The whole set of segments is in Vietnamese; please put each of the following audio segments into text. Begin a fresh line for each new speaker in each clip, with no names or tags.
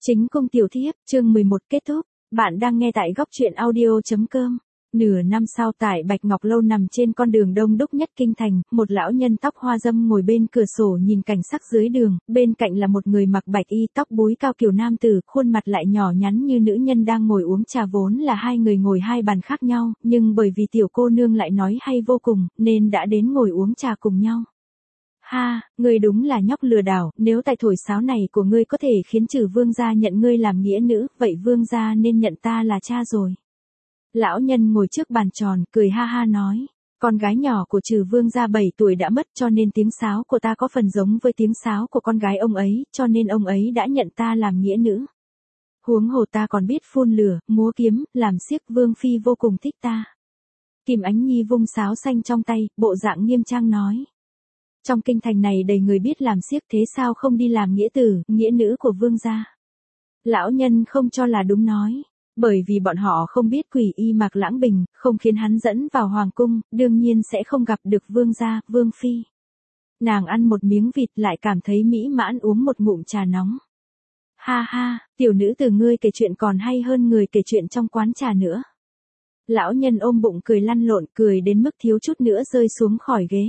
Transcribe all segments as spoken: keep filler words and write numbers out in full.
Chính cung tiểu thiếp, chương mười một kết thúc. Bạn đang nghe tại góc truyện audio chấm com. Nửa năm sau tại Bạch Ngọc Lâu nằm trên con đường đông đúc nhất kinh thành, một lão nhân tóc hoa râm ngồi bên cửa sổ nhìn cảnh sắc dưới đường, bên cạnh là một người mặc bạch y tóc búi cao kiểu nam tử, khuôn mặt lại nhỏ nhắn như nữ nhân đang ngồi uống trà. Vốn là hai người ngồi hai bàn khác nhau, nhưng bởi vì tiểu cô nương lại nói hay vô cùng, nên đã đến ngồi uống trà cùng nhau. Ha, ngươi đúng là nhóc lừa đảo, nếu tài thổi sáo này của ngươi có thể khiến Trừ vương gia nhận ngươi làm nghĩa nữ, vậy vương gia nên nhận ta là cha rồi. Lão nhân ngồi trước bàn tròn, cười ha ha nói, con gái nhỏ của Trừ vương gia bảy tuổi đã mất, cho nên tiếng sáo của ta có phần giống với tiếng sáo của con gái ông ấy, cho nên ông ấy đã nhận ta làm nghĩa nữ. Huống hồ ta còn biết phun lửa, múa kiếm, làm xiếc, vương phi vô cùng thích ta. Kim Ánh Nhi vung sáo xanh trong tay, bộ dạng nghiêm trang nói. Trong kinh thành này đầy người biết làm xiếc, thế sao không đi làm nghĩa tử, nghĩa nữ của vương gia? Lão nhân không cho là đúng nói, bởi vì bọn họ không biết Quỷ Y Mạc Lãng Bình, không khiến hắn dẫn vào hoàng cung, đương nhiên sẽ không gặp được vương gia, vương phi. Nàng ăn một miếng vịt lại cảm thấy mỹ mãn, uống một ngụm trà nóng. Ha ha, tiểu nữ từ ngươi kể chuyện còn hay hơn người kể chuyện trong quán trà nữa. Lão nhân ôm bụng cười lăn lộn, cười đến mức thiếu chút nữa rơi xuống khỏi ghế.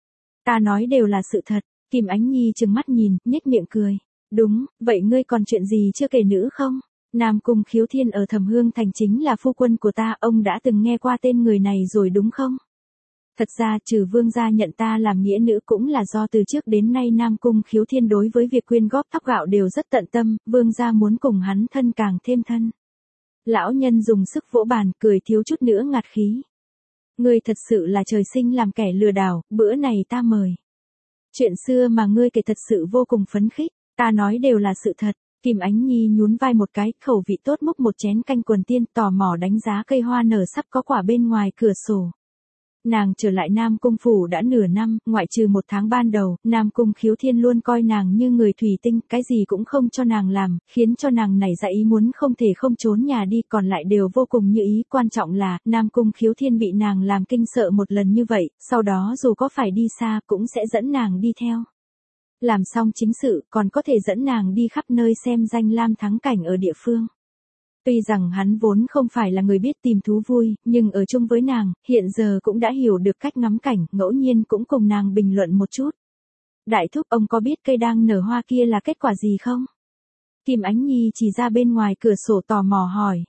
Ta nói đều là sự thật. Kim Ánh Nhi trừng mắt nhìn, nhếch miệng cười. Đúng, vậy ngươi còn chuyện gì chưa kể nữa không? Nam Cung Khiếu Thiên ở Thầm Hương Thành chính là phu quân của ta, ông đã từng nghe qua tên người này rồi đúng không? Thật ra Trừ vương gia nhận ta làm nghĩa nữ cũng là do từ trước đến nay Nam Cung Khiếu Thiên đối với việc quyên góp thóc gạo đều rất tận tâm, vương gia muốn cùng hắn thân càng thêm thân. Lão nhân dùng sức vỗ bàn, cười thiếu chút nữa ngạt khí. Ngươi thật sự là trời sinh làm kẻ lừa đảo, bữa này ta mời. Chuyện xưa mà ngươi kể thật sự vô cùng phấn khích, ta nói đều là sự thật. Kim Ánh Nhi nhún vai một cái, khẩu vị tốt múc một chén canh quần tiên, tò mò đánh giá cây hoa nở sắp có quả bên ngoài cửa sổ. Nàng trở lại Nam Cung phủ đã nửa năm, ngoại trừ một tháng ban đầu, Nam Cung Khiếu Thiên luôn coi nàng như người thủy tinh, cái gì cũng không cho nàng làm, khiến cho nàng nảy ra ý muốn không thể không trốn nhà đi, còn lại đều vô cùng như ý. Quan trọng là, Nam Cung Khiếu Thiên bị nàng làm kinh sợ một lần như vậy, sau đó dù có phải đi xa cũng sẽ dẫn nàng đi theo. Làm xong chính sự, còn có thể dẫn nàng đi khắp nơi xem danh lam thắng cảnh ở địa phương. Tuy rằng hắn vốn không phải là người biết tìm thú vui, nhưng ở chung với nàng, hiện giờ cũng đã hiểu được cách ngắm cảnh, ngẫu nhiên cũng cùng nàng bình luận một chút. Đại thúc, ông có biết cây đang nở hoa kia là kết quả gì không? Kim Ánh Nhi chỉ ra bên ngoài cửa sổ tò mò hỏi.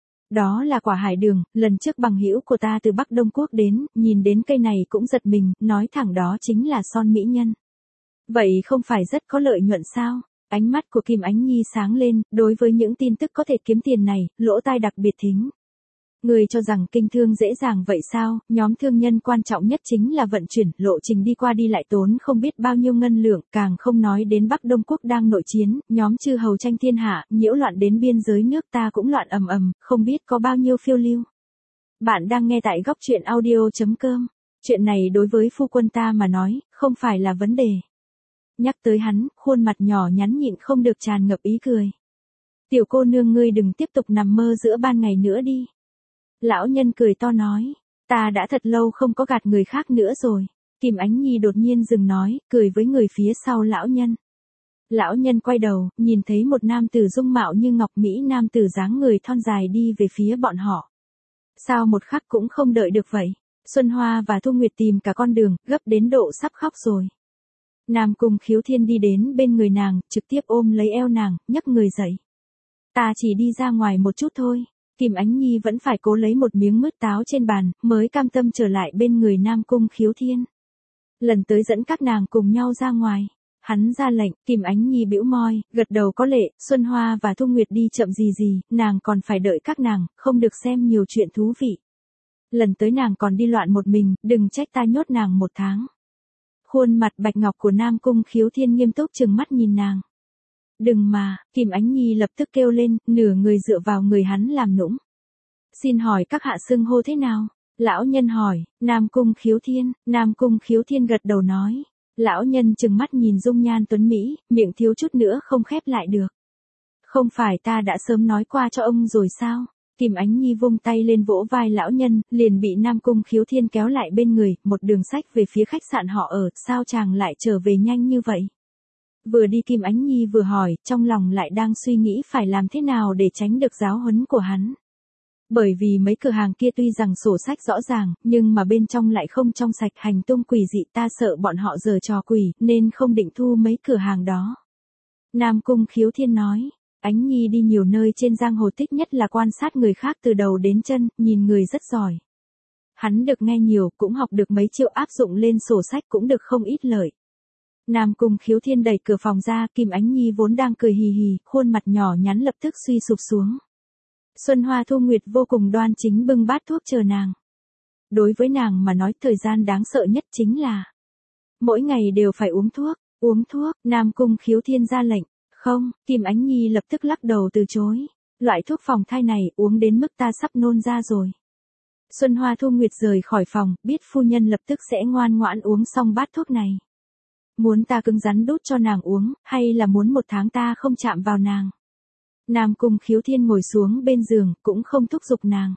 Đó là quả hải đường, lần trước bằng hữu của ta từ Bắc Đông Quốc đến, nhìn đến cây này cũng giật mình, nói thẳng đó chính là son mỹ nhân. Vậy không phải rất có lợi nhuận sao? Ánh mắt của Kim Ánh Nhi sáng lên, đối với những tin tức có thể kiếm tiền này, lỗ tai đặc biệt thính. Người cho rằng kinh thương dễ dàng vậy sao? Nhóm thương nhân quan trọng nhất chính là vận chuyển, lộ trình đi qua đi lại tốn không biết bao nhiêu ngân lượng, càng không nói đến Bắc Đông Quốc đang nội chiến, nhóm chư hầu tranh thiên hạ, nhiễu loạn đến biên giới nước ta cũng loạn ầm ầm, không biết có bao nhiêu phiêu lưu. Bạn đang nghe tại góc truyện audio chấm com. Chuyện này đối với phu quân ta mà nói, không phải là vấn đề. Nhắc tới hắn, khuôn mặt nhỏ nhắn nhịn không được tràn ngập ý cười. Tiểu cô nương ngươi đừng tiếp tục nằm mơ giữa ban ngày nữa đi. Lão nhân cười to nói, ta đã thật lâu không có gạt người khác nữa rồi. Kim Ánh Nhi đột nhiên dừng nói, cười với người phía sau lão nhân. Lão nhân quay đầu, nhìn thấy một nam tử dung mạo như ngọc mỹ, nam tử dáng người thon dài đi về phía bọn họ. Sao một khắc cũng không đợi được vậy? Xuân Hoa và Thu Nguyệt tìm cả con đường, gấp đến độ sắp khóc rồi. Nam Cung Khiếu Thiên đi đến bên người nàng, trực tiếp ôm lấy eo nàng, nhấc người dậy. Ta chỉ đi ra ngoài một chút thôi. Kim Ánh Nhi vẫn phải cố lấy một miếng mứt táo trên bàn, mới cam tâm trở lại bên người Nam Cung Khiếu Thiên. Lần tới dẫn các nàng cùng nhau ra ngoài. Hắn ra lệnh, Kim Ánh Nhi bĩu môi, gật đầu có lệ. Xuân Hoa và Thu Nguyệt đi chậm gì gì, nàng còn phải đợi các nàng, không được xem nhiều chuyện thú vị. Lần tới nàng còn đi loạn một mình, đừng trách ta nhốt nàng một tháng. Khuôn mặt bạch ngọc của Nam Cung Khiếu Thiên nghiêm túc trừng mắt nhìn nàng. Đừng mà, Kim Ánh Nhi lập tức kêu lên, nửa người dựa vào người hắn làm nũng. Xin hỏi các hạ xưng hô thế nào? Lão nhân hỏi. Nam Cung Khiếu Thiên. Nam Cung Khiếu Thiên gật đầu nói. Lão nhân trừng mắt nhìn dung nhan tuấn Mỹ, miệng thiếu chút nữa không khép lại được. Không phải ta đã sớm nói qua cho ông rồi sao? Kim Ánh Nhi vung tay lên vỗ vai lão nhân, liền bị Nam Cung Khiếu Thiên kéo lại bên người, một đường sách về phía khách sạn họ ở, sao chàng lại trở về nhanh như vậy? Vừa đi Kim Ánh Nhi vừa hỏi, trong lòng lại đang suy nghĩ phải làm thế nào để tránh được giáo huấn của hắn. Bởi vì mấy cửa hàng kia tuy rằng sổ sách rõ ràng, nhưng mà bên trong lại không trong sạch, hành tung quỷ dị, ta sợ bọn họ giở trò quỷ, nên không định thu mấy cửa hàng đó. Nam Cung Khiếu Thiên nói, Ánh Nhi đi nhiều nơi trên giang hồ, thích nhất là quan sát người khác từ đầu đến chân, nhìn người rất giỏi. Hắn được nghe nhiều, cũng học được mấy chiêu áp dụng lên sổ sách cũng được không ít lợi. Nam Cung Khiếu Thiên đẩy cửa phòng ra, Kim Ánh Nhi vốn đang cười hì hì, khuôn mặt nhỏ nhắn lập tức suy sụp xuống. Xuân Hoa Thu Nguyệt vô cùng đoan chính bưng bát thuốc chờ nàng. Đối với nàng mà nói, thời gian đáng sợ nhất chính là mỗi ngày đều phải uống thuốc, uống thuốc. Nam Cung Khiếu Thiên ra lệnh. Không, Kim Ánh Nhi lập tức lắc đầu từ chối. Loại thuốc phòng thai này uống đến mức ta sắp nôn ra rồi. Xuân Hoa Thu Nguyệt rời khỏi phòng, biết phu nhân lập tức sẽ ngoan ngoãn uống xong bát thuốc này. Muốn ta cứng rắn đút cho nàng uống, hay là muốn một tháng ta không chạm vào nàng? Nam Cung Khiếu Thiên ngồi xuống bên giường, cũng không thúc giục nàng.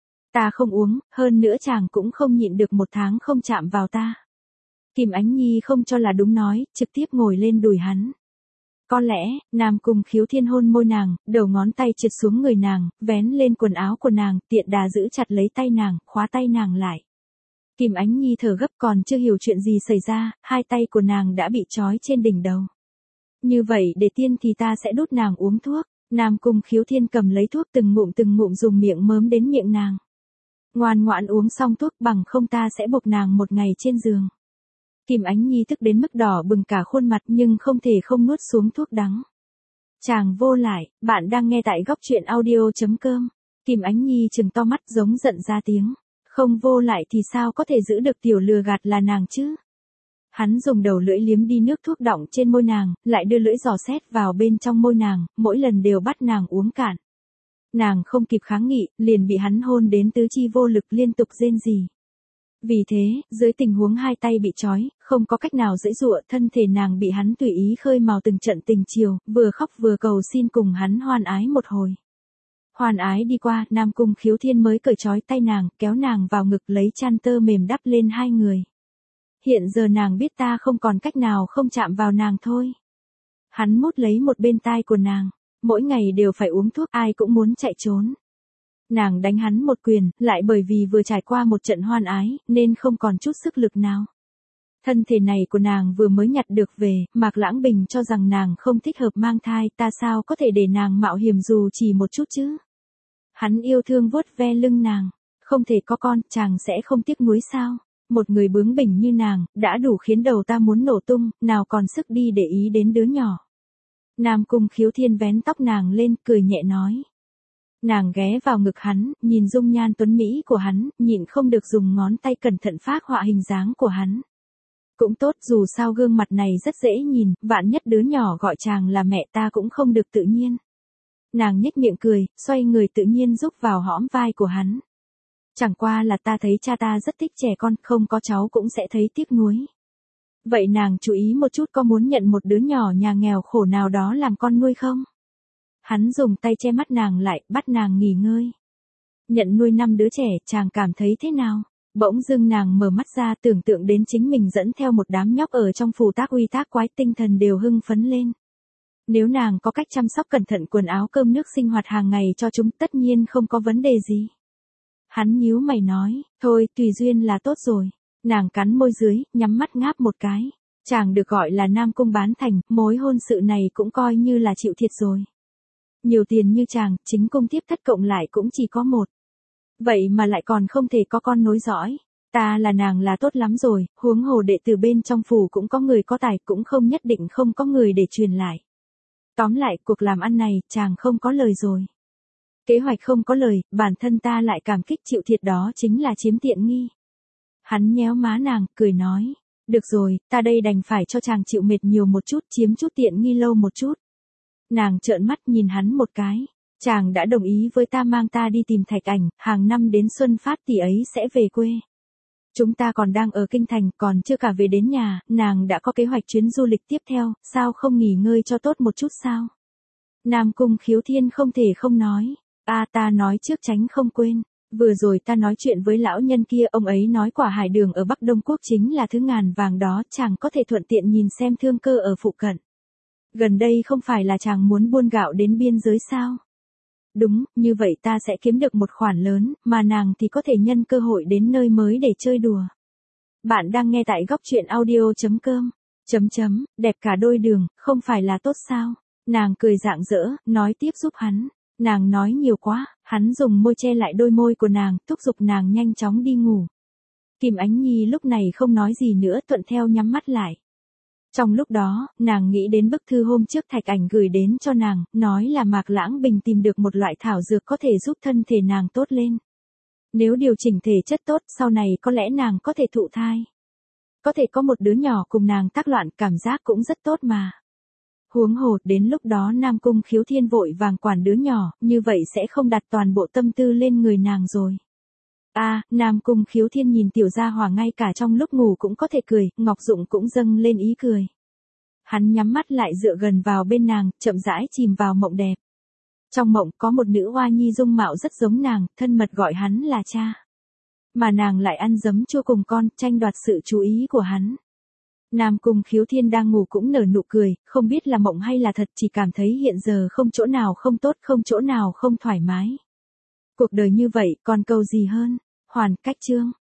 Ta không uống, hơn nữa chàng cũng không nhịn được một tháng không chạm vào ta. Kim Ánh Nhi không cho là đúng nói, trực tiếp ngồi lên đùi hắn. Có lẽ, Nam Cung Khiếu Thiên hôn môi nàng, đầu ngón tay trượt xuống người nàng, vén lên quần áo của nàng, tiện đà giữ chặt lấy tay nàng, khóa tay nàng lại. Kim Ánh Nhi thở gấp, còn chưa hiểu chuyện gì xảy ra, hai tay của nàng đã bị trói trên đỉnh đầu. Như vậy để tiên thì ta sẽ đút nàng uống thuốc. Nam Cung Khiếu Thiên cầm lấy thuốc từng ngụm từng ngụm dùng miệng mớm đến miệng nàng. Ngoan ngoãn uống xong thuốc, bằng không ta sẽ buộc nàng một ngày trên giường. Kim Ánh Nhi tức đến mức đỏ bừng cả khuôn mặt, nhưng không thể không nuốt xuống thuốc đắng. Chàng vô lại, bạn đang nghe tại góc truyện audio chấm com. Kim Ánh Nhi trừng to mắt giống giận ra tiếng. Không vô lại thì sao có thể giữ được tiểu lừa gạt là nàng chứ? Hắn dùng đầu lưỡi liếm đi nước thuốc đọng trên môi nàng, lại đưa lưỡi dò xét vào bên trong môi nàng, mỗi lần đều bắt nàng uống cạn. Nàng không kịp kháng nghị, liền bị hắn hôn đến tứ chi vô lực, liên tục rên rỉ. Vì thế, dưới tình huống hai tay bị trói, không có cách nào giãy giụa, thân thể nàng bị hắn tùy ý khơi mào từng trận tình chiều, vừa khóc vừa cầu xin cùng hắn hoan ái một hồi. Hoan ái đi qua, Nam Cung Khiếu Thiên mới cởi trói tay nàng, kéo nàng vào ngực, lấy chăn tơ mềm đắp lên hai người. Hiện giờ nàng biết ta không còn cách nào không chạm vào nàng thôi. Hắn mút lấy một bên tai của nàng, mỗi ngày đều phải uống thuốc, ai cũng muốn chạy trốn. Nàng đánh hắn một quyền, lại bởi vì vừa trải qua một trận hoan ái, nên không còn chút sức lực nào. Thân thể này của nàng vừa mới nhặt được về, Mạc Lãng Bình cho rằng nàng không thích hợp mang thai, ta sao có thể để nàng mạo hiểm dù chỉ một chút chứ. Hắn yêu thương vuốt ve lưng nàng, không thể có con, chàng sẽ không tiếc nuối sao. Một người bướng bỉnh như nàng, đã đủ khiến đầu ta muốn nổ tung, nào còn sức đi để ý đến đứa nhỏ. Nam Cung Khiếu Thiên vén tóc nàng lên, cười nhẹ nói. Nàng ghé vào ngực hắn, nhìn dung nhan tuấn mỹ của hắn, nhịn không được dùng ngón tay cẩn thận phác họa hình dáng của hắn. Cũng tốt, dù sao gương mặt này rất dễ nhìn, vạn nhất đứa nhỏ gọi chàng là mẹ ta cũng không được tự nhiên. Nàng nhếch miệng cười, xoay người tự nhiên rúc vào hõm vai của hắn. Chẳng qua là ta thấy cha ta rất thích trẻ con, không có cháu cũng sẽ thấy tiếc nuối. Vậy nàng chú ý một chút, có muốn nhận một đứa nhỏ nhà nghèo khổ nào đó làm con nuôi không? Hắn dùng tay che mắt nàng lại, bắt nàng nghỉ ngơi. Nhận nuôi năm đứa trẻ, chàng cảm thấy thế nào? Bỗng dưng nàng mở mắt ra, tưởng tượng đến chính mình dẫn theo một đám nhóc ở trong phủ tác uy tác quái, tinh thần đều hưng phấn lên. Nếu nàng có cách chăm sóc cẩn thận quần áo cơm nước sinh hoạt hàng ngày cho chúng, tất nhiên không có vấn đề gì. Hắn nhíu mày nói, thôi, tùy duyên là tốt rồi. Nàng cắn môi dưới, nhắm mắt ngáp một cái. Chàng được gọi là Nam Cung bán thành, mối hôn sự này cũng coi như là chịu thiệt rồi. Nhiều tiền như chàng, chính cung tiếp thất cộng lại cũng chỉ có một. Vậy mà lại còn không thể có con nối dõi. Ta là nàng là tốt lắm rồi, huống hồ đệ tử bên trong phủ cũng có người có tài, cũng không nhất định không có người để truyền lại. Tóm lại, cuộc làm ăn này, chàng không có lời rồi. Kế hoạch không có lời, bản thân ta lại cảm kích, chịu thiệt đó chính là chiếm tiện nghi. Hắn nhéo má nàng, cười nói, được rồi, ta đây đành phải cho chàng chịu mệt nhiều một chút, chiếm chút tiện nghi lâu một chút. Nàng trợn mắt nhìn hắn một cái, chàng đã đồng ý với ta mang ta đi tìm Thạch Ảnh, hàng năm đến Xuân Phát tỷ ấy sẽ về quê. Chúng ta còn đang ở kinh thành, còn chưa cả về đến nhà, nàng đã có kế hoạch chuyến du lịch tiếp theo, sao không nghỉ ngơi cho tốt một chút sao? Nam Cung Khiếu Thiên không thể không nói, a ta nói trước tránh không quên. Vừa rồi ta nói chuyện với lão nhân kia, ông ấy nói quả hải đường ở Bắc Đông Quốc chính là thứ ngàn vàng đó, chàng có thể thuận tiện nhìn xem thương cơ ở phụ cận. Gần đây không phải là chàng muốn buôn gạo đến biên giới sao? Đúng, như vậy ta sẽ kiếm được một khoản lớn, mà nàng thì có thể nhân cơ hội đến nơi mới để chơi đùa. Bạn đang nghe tại góc truyện audio.com. Chấm chấm, đẹp cả đôi đường, không phải là tốt sao? Nàng cười rạng rỡ, nói tiếp giúp hắn. Nàng nói nhiều quá, hắn dùng môi che lại đôi môi của nàng, thúc giục nàng nhanh chóng đi ngủ. Kim Ánh Nhi lúc này không nói gì nữa, thuận theo nhắm mắt lại. Trong lúc đó, nàng nghĩ đến bức thư hôm trước Thạch Ảnh gửi đến cho nàng, nói là Mạc Lãng Bình tìm được một loại thảo dược có thể giúp thân thể nàng tốt lên. Nếu điều chỉnh thể chất tốt, sau này có lẽ nàng có thể thụ thai. Có thể có một đứa nhỏ cùng nàng tác loạn, cảm giác cũng rất tốt mà. Huống hồ, đến lúc đó Nam Cung Khiếu Thiên vội vàng quản đứa nhỏ, như vậy sẽ không đặt toàn bộ tâm tư lên người nàng rồi. A, à, Nam Cung Khiếu Thiên nhìn tiểu gia hỏa ngay cả trong lúc ngủ cũng có thể cười, Ngọc Dụng cũng dâng lên ý cười. Hắn nhắm mắt lại dựa gần vào bên nàng, chậm rãi chìm vào mộng đẹp. Trong mộng có một nữ oa nhi dung mạo rất giống nàng, thân mật gọi hắn là cha. Mà nàng lại ăn giấm chua cùng con, tranh đoạt sự chú ý của hắn. Nam Cung Khiếu Thiên đang ngủ cũng nở nụ cười, không biết là mộng hay là thật, chỉ cảm thấy hiện giờ không chỗ nào không tốt, không chỗ nào không thoải mái. Cuộc đời như vậy, còn câu gì hơn? Hoàn, cách chương.